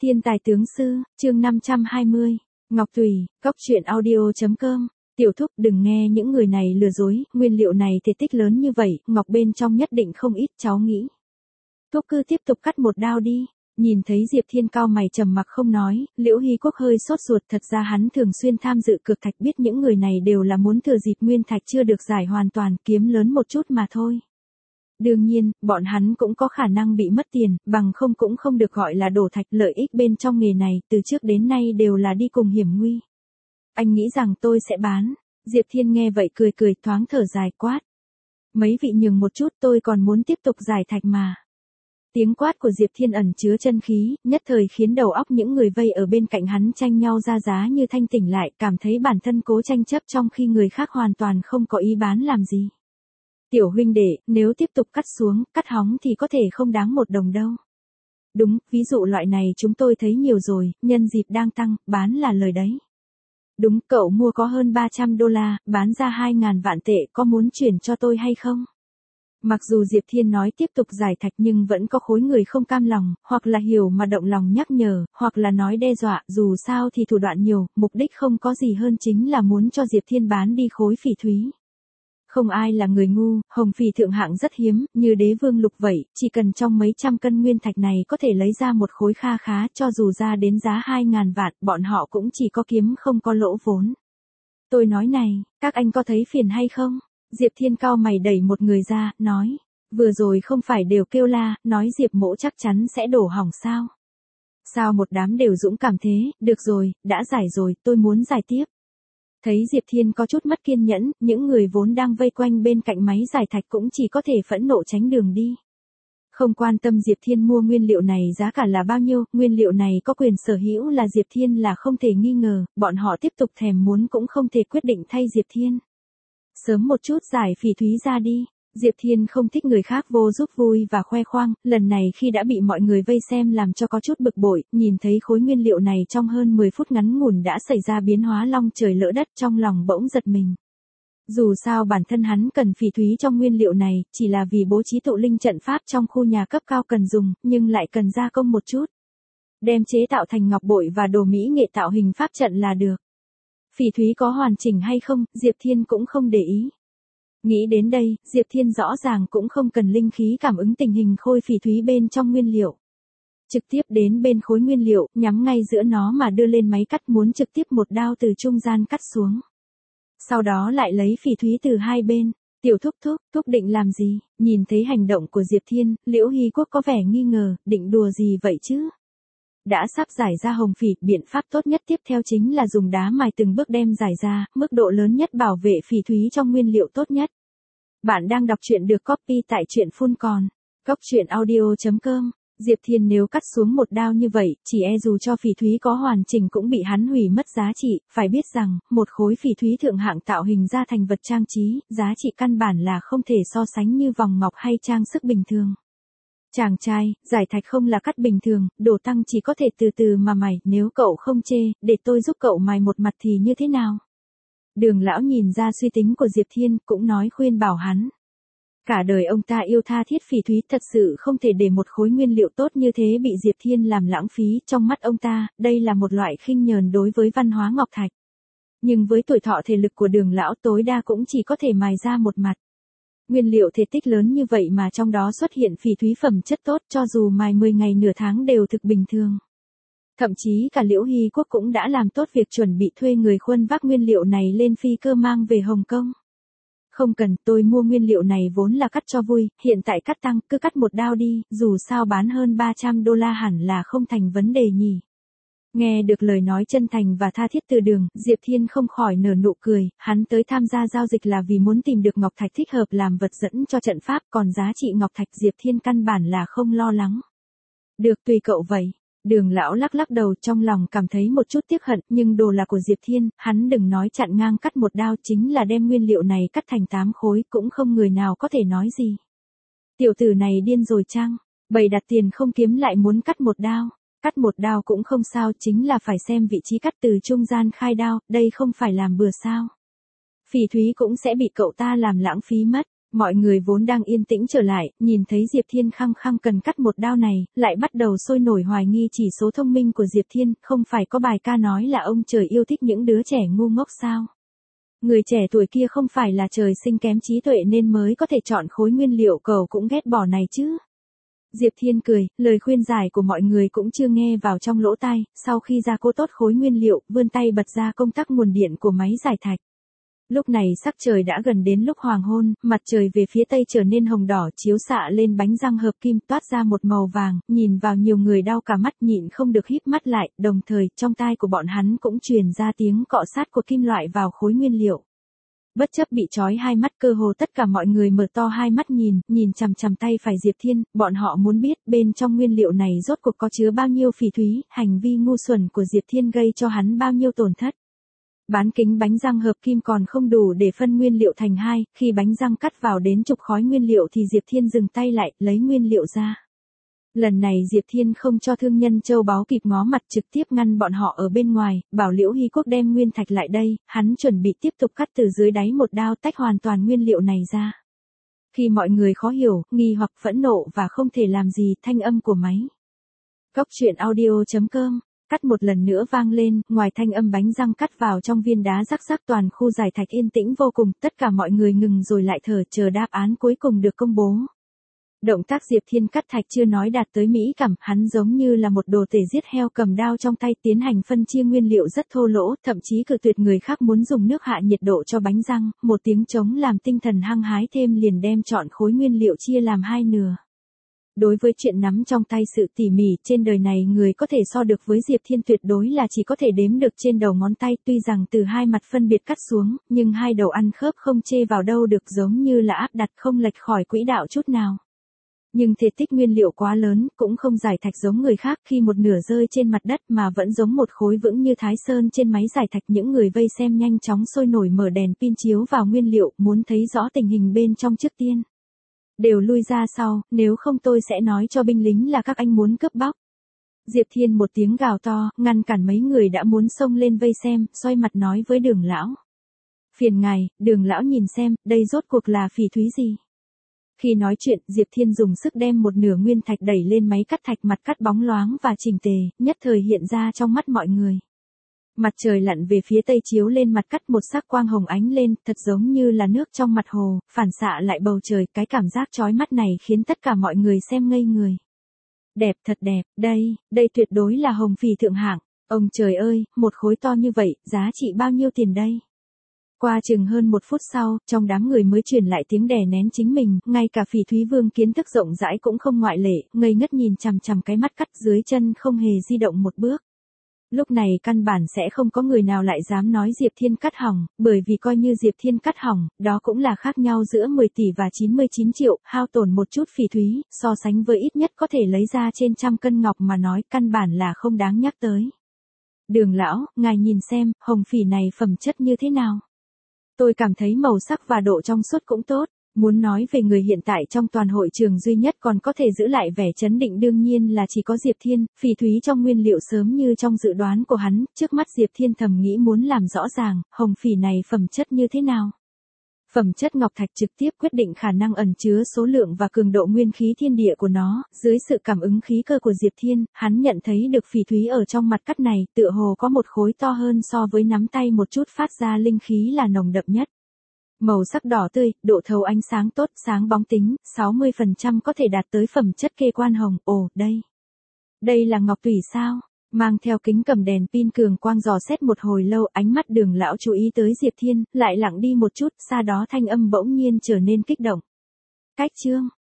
Thiên tài tướng sư, chương 520, Ngọc Tùy, Cốc truyện audio.com. Tiểu thúc đừng nghe những người này lừa dối, nguyên liệu này thể tích lớn như vậy, ngọc bên trong nhất định không ít, cháu nghĩ. Thúc cứ tiếp tục cắt một đao đi. Nhìn thấy Diệp Thiên cao mày trầm mặc không nói, Liễu Hy Quốc hơi sốt ruột, thật ra hắn thường xuyên tham dự cược thạch, biết những người này đều là muốn thừa dịp nguyên thạch chưa được giải hoàn toàn, kiếm lớn một chút mà thôi. Đương nhiên, bọn hắn cũng có khả năng bị mất tiền, bằng không cũng không được gọi là đổ thạch. Lợi ích bên trong nghề này, từ trước đến nay đều là đi cùng hiểm nguy. Anh nghĩ rằng tôi sẽ bán. Diệp Thiên nghe vậy cười cười, thoáng thở dài quát. Mấy vị nhường một chút, tôi còn muốn tiếp tục giải thạch mà. Tiếng quát của Diệp Thiên ẩn chứa chân khí, nhất thời khiến đầu óc những người vây ở bên cạnh hắn tranh nhau ra giá như thanh tỉnh lại, cảm thấy bản thân cố tranh chấp trong khi người khác hoàn toàn không có ý bán làm gì. Tiểu huynh đệ, nếu tiếp tục cắt xuống, cắt hóng thì có thể không đáng một đồng đâu. Đúng, ví dụ loại này chúng tôi thấy nhiều rồi, nhân dịp đang tăng, bán là lời đấy. Đúng, cậu mua có hơn $300, bán ra 2.000 vạn tệ, có muốn chuyển cho tôi hay không? Mặc dù Diệp Thiên nói tiếp tục giải thạch nhưng vẫn có khối người không cam lòng, hoặc là hiểu mà động lòng nhắc nhở, hoặc là nói đe dọa, dù sao thì thủ đoạn nhiều, mục đích không có gì hơn chính là muốn cho Diệp Thiên bán đi khối phỉ thúy. Không ai là người ngu, hồng phỉ thượng hạng rất hiếm, như đế vương lục vậy, chỉ cần trong mấy trăm cân nguyên thạch này có thể lấy ra một khối kha khá, cho dù ra đến giá 2.000 vạn, bọn họ cũng chỉ có kiếm không có lỗ vốn. Tôi nói này, các anh có thấy phiền hay không? Diệp Thiên cao mày đẩy một người ra, nói, vừa rồi không phải đều kêu la, nói Diệp mỗ chắc chắn sẽ đổ hỏng sao? Sao một đám đều dũng cảm thế, được rồi, đã giải rồi, tôi muốn giải tiếp. Thấy Diệp Thiên có chút mất kiên nhẫn, những người vốn đang vây quanh bên cạnh máy giải thạch cũng chỉ có thể phẫn nộ tránh đường đi. Không quan tâm Diệp Thiên mua nguyên liệu này giá cả là bao nhiêu, nguyên liệu này có quyền sở hữu là Diệp Thiên là không thể nghi ngờ, bọn họ tiếp tục thèm muốn cũng không thể quyết định thay Diệp Thiên. Sớm một chút giải phỉ thúy ra đi. Diệp Thiên không thích người khác vô giúp vui và khoe khoang, lần này khi đã bị mọi người vây xem làm cho có chút bực bội, nhìn thấy khối nguyên liệu này trong hơn 10 phút ngắn ngủn đã xảy ra biến hóa long trời lỡ đất, trong lòng bỗng giật mình. Dù sao bản thân hắn cần phỉ thúy trong nguyên liệu này, chỉ là vì bố trí tụ linh trận pháp trong khu nhà cấp cao cần dùng, nhưng lại cần gia công một chút. Đem chế tạo thành ngọc bội và đồ mỹ nghệ tạo hình pháp trận là được. Phỉ thúy có hoàn chỉnh hay không, Diệp Thiên cũng không để ý. Nghĩ đến đây, Diệp Thiên rõ ràng cũng không cần linh khí cảm ứng tình hình khối phỉ thúy bên trong nguyên liệu. Trực tiếp đến bên khối nguyên liệu, nhắm ngay giữa nó mà đưa lên máy cắt, muốn trực tiếp một đao từ trung gian cắt xuống. Sau đó lại lấy phỉ thúy từ hai bên. Tiểu thúc định làm gì? Nhìn thấy hành động của Diệp Thiên, Liễu Hy Quốc có vẻ nghi ngờ, định đùa gì vậy chứ? Đã sắp giải ra hồng phỉ, biện pháp tốt nhất tiếp theo chính là dùng đá mài từng bước đem giải ra, mức độ lớn nhất bảo vệ phỉ thúy trong nguyên liệu tốt nhất. Bạn đang đọc truyện được copy tại truyện phun còn. Cốc truyện audio.com. Diệp Thiên nếu cắt xuống một đao như vậy, chỉ e dù cho phỉ thúy có hoàn chỉnh cũng bị hắn hủy mất giá trị, phải biết rằng, một khối phỉ thúy thượng hạng tạo hình ra thành vật trang trí, giá trị căn bản là không thể so sánh như vòng ngọc hay trang sức bình thường. Chàng trai, giải thạch không là cắt bình thường, đồ tăng chỉ có thể từ từ mà mài, nếu cậu không chê, để tôi giúp cậu mài một mặt thì như thế nào? Đường lão nhìn ra suy tính của Diệp Thiên, cũng nói khuyên bảo hắn. Cả đời ông ta yêu tha thiết phỉ thúy, thật sự không thể để một khối nguyên liệu tốt như thế bị Diệp Thiên làm lãng phí, trong mắt ông ta, đây là một loại khinh nhờn đối với văn hóa ngọc thạch. Nhưng với tuổi thọ thể lực của đường lão tối đa cũng chỉ có thể mài ra một mặt. Nguyên liệu thể tích lớn như vậy mà trong đó xuất hiện phỉ thúy phẩm chất tốt, cho dù mài 10 ngày nửa tháng đều thực bình thường. Thậm chí cả Liễu Hy Quốc cũng đã làm tốt việc chuẩn bị thuê người khuân vác nguyên liệu này lên phi cơ mang về Hồng Kông. Không cần, tôi mua nguyên liệu này vốn là cắt cho vui, hiện tại cắt tăng, cứ cắt một đao đi, dù sao bán hơn $300 hẳn là không thành vấn đề nhỉ. Nghe được lời nói chân thành và tha thiết từ đường, Diệp Thiên không khỏi nở nụ cười, hắn tới tham gia giao dịch là vì muốn tìm được ngọc thạch thích hợp làm vật dẫn cho trận pháp, còn giá trị ngọc thạch Diệp Thiên căn bản là không lo lắng. Được, tùy cậu vậy. Đường lão lắc lắc đầu, trong lòng cảm thấy một chút tiếc hận, nhưng đồ là của Diệp Thiên, hắn đừng nói chặn ngang cắt một đao, chính là đem nguyên liệu này cắt thành 8 khối, cũng không người nào có thể nói gì. Tiểu tử này điên rồi chăng? Bày đặt tiền không kiếm lại muốn cắt một đao. Cắt một đao cũng không sao, chính là phải xem vị trí cắt từ trung gian khai đao, đây không phải làm bừa sao. Phỉ thúy cũng sẽ bị cậu ta làm lãng phí mất. Mọi người vốn đang yên tĩnh trở lại, nhìn thấy Diệp Thiên khăng khăng cần cắt một đao này, lại bắt đầu sôi nổi hoài nghi chỉ số thông minh của Diệp Thiên, không phải có bài ca nói là ông trời yêu thích những đứa trẻ ngu ngốc sao? Người trẻ tuổi kia không phải là trời sinh kém trí tuệ nên mới có thể chọn khối nguyên liệu cậu cũng ghét bỏ này chứ? Diệp Thiên cười, lời khuyên giải của mọi người cũng chưa nghe vào trong lỗ tai, sau khi gia cố tốt khối nguyên liệu, vươn tay bật ra công tắc nguồn điện của máy giải thạch. Lúc này sắc trời đã gần đến lúc hoàng hôn, mặt trời về phía tây trở nên hồng đỏ chiếu xạ lên bánh răng hợp kim toát ra một màu vàng, nhìn vào nhiều người đau cả mắt nhịn không được híp mắt lại, đồng thời trong tai của bọn hắn cũng truyền ra tiếng cọ sát của kim loại vào khối nguyên liệu. Bất chấp bị trói hai mắt cơ hồ tất cả mọi người mở to hai mắt nhìn chằm chằm tay phải Diệp Thiên, bọn họ muốn biết bên trong nguyên liệu này rốt cuộc có chứa bao nhiêu phỉ thúy, hành vi ngu xuẩn của Diệp Thiên gây cho hắn bao nhiêu tổn thất. Bán kính bánh răng hợp kim còn không đủ để phân nguyên liệu thành hai, khi bánh răng cắt vào đến chục khói nguyên liệu thì Diệp Thiên dừng tay lại, lấy nguyên liệu ra. Lần này Diệp Thiên không cho thương nhân châu báu kịp ngó mặt trực tiếp ngăn bọn họ ở bên ngoài, bảo Liễu Hy Quốc đem nguyên thạch lại đây, hắn chuẩn bị tiếp tục cắt từ dưới đáy một đao tách hoàn toàn nguyên liệu này ra. Khi mọi người khó hiểu, nghi hoặc phẫn nộ và không thể làm gì, thanh âm của máy Góc Chuyện Audio.com cắt một lần nữa vang lên, ngoài thanh âm bánh răng cắt vào trong viên đá rắc rắc toàn khu giải thạch yên tĩnh vô cùng, tất cả mọi người ngừng rồi lại thở chờ đáp án cuối cùng được công bố. Động tác Diệp Thiên cắt thạch chưa nói đạt tới mỹ cảm, hắn giống như là một đồ tể giết heo cầm đao trong tay tiến hành phân chia nguyên liệu rất thô lỗ, thậm chí cự tuyệt người khác muốn dùng nước hạ nhiệt độ cho bánh răng, một tiếng trống làm tinh thần hăng hái thêm liền đem chọn khối nguyên liệu chia làm hai nửa. Đối với chuyện nắm trong tay sự tỉ mỉ, trên đời này người có thể so được với Diệp Thiên tuyệt đối là chỉ có thể đếm được trên đầu ngón tay, tuy rằng từ hai mặt phân biệt cắt xuống, nhưng hai đầu ăn khớp không chê vào đâu được giống như là áp đặt không lệch khỏi quỹ đạo chút nào. Nhưng thể tích nguyên liệu quá lớn, cũng không giải thạch giống người khác khi một nửa rơi trên mặt đất mà vẫn giống một khối vững như Thái Sơn trên máy giải thạch. Những người vây xem nhanh chóng sôi nổi mở đèn pin chiếu vào nguyên liệu, muốn thấy rõ tình hình bên trong trước tiên. Đều lui ra sau, nếu không tôi sẽ nói cho binh lính là các anh muốn cướp bóc. Diệp Thiên một tiếng gào to, ngăn cản mấy người đã muốn xông lên vây xem, xoay mặt nói với Đường lão. Phiền ngài, Đường lão nhìn xem, đây rốt cuộc là phỉ thúy gì? Khi nói chuyện, Diệp Thiên dùng sức đem một nửa nguyên thạch đẩy lên máy cắt thạch, mặt cắt bóng loáng và chỉnh tề, nhất thời hiện ra trong mắt mọi người. Mặt trời lặn về phía tây chiếu lên mặt cắt một sắc quang hồng ánh lên, thật giống như là nước trong mặt hồ, phản xạ lại bầu trời, cái cảm giác chói mắt này khiến tất cả mọi người xem ngây người. Đẹp, thật đẹp, đây tuyệt đối là hồng phỉ thượng hạng, ông trời ơi, một khối to như vậy, giá trị bao nhiêu tiền đây? Qua chừng hơn một phút sau, trong đám người mới truyền lại tiếng đè nén chính mình, ngay cả Phỉ Thúy Vương kiến thức rộng rãi cũng không ngoại lệ, ngây ngất nhìn chằm chằm cái mắt cắt dưới chân không hề di động một bước. Lúc này căn bản sẽ không có người nào lại dám nói Diệp Thiên cắt hỏng, bởi vì coi như Diệp Thiên cắt hỏng, đó cũng là khác nhau giữa 10 tỷ và 99 triệu, hao tổn một chút phỉ thúy, so sánh với ít nhất có thể lấy ra trên trăm cân ngọc mà nói, căn bản là không đáng nhắc tới. Đường lão, ngài nhìn xem, hồng phỉ này phẩm chất như thế nào? Tôi cảm thấy màu sắc và độ trong suốt cũng tốt. Muốn nói về người hiện tại trong toàn hội trường duy nhất còn có thể giữ lại vẻ chấn định đương nhiên là chỉ có Diệp Thiên, phỉ thúy trong nguyên liệu sớm như trong dự đoán của hắn, trước mắt Diệp Thiên thầm nghĩ muốn làm rõ ràng, hồng phỉ này phẩm chất như thế nào. Phẩm chất ngọc thạch trực tiếp quyết định khả năng ẩn chứa số lượng và cường độ nguyên khí thiên địa của nó, dưới sự cảm ứng khí cơ của Diệp Thiên, hắn nhận thấy được phỉ thúy ở trong mặt cắt này, tựa hồ có một khối to hơn so với nắm tay một chút phát ra linh khí là nồng đậm nhất. Màu sắc đỏ tươi, độ thấu ánh sáng tốt, sáng bóng tính, 60% có thể đạt tới phẩm chất kê quan hồng. Ồ, đây là ngọc tủy sao? Mang theo kính cầm đèn pin cường quang dò xét một hồi lâu, ánh mắt Đường lão chú ý tới Diệp Thiên, lại lặng đi một chút, sau đó thanh âm bỗng nhiên trở nên kích động. Cách chương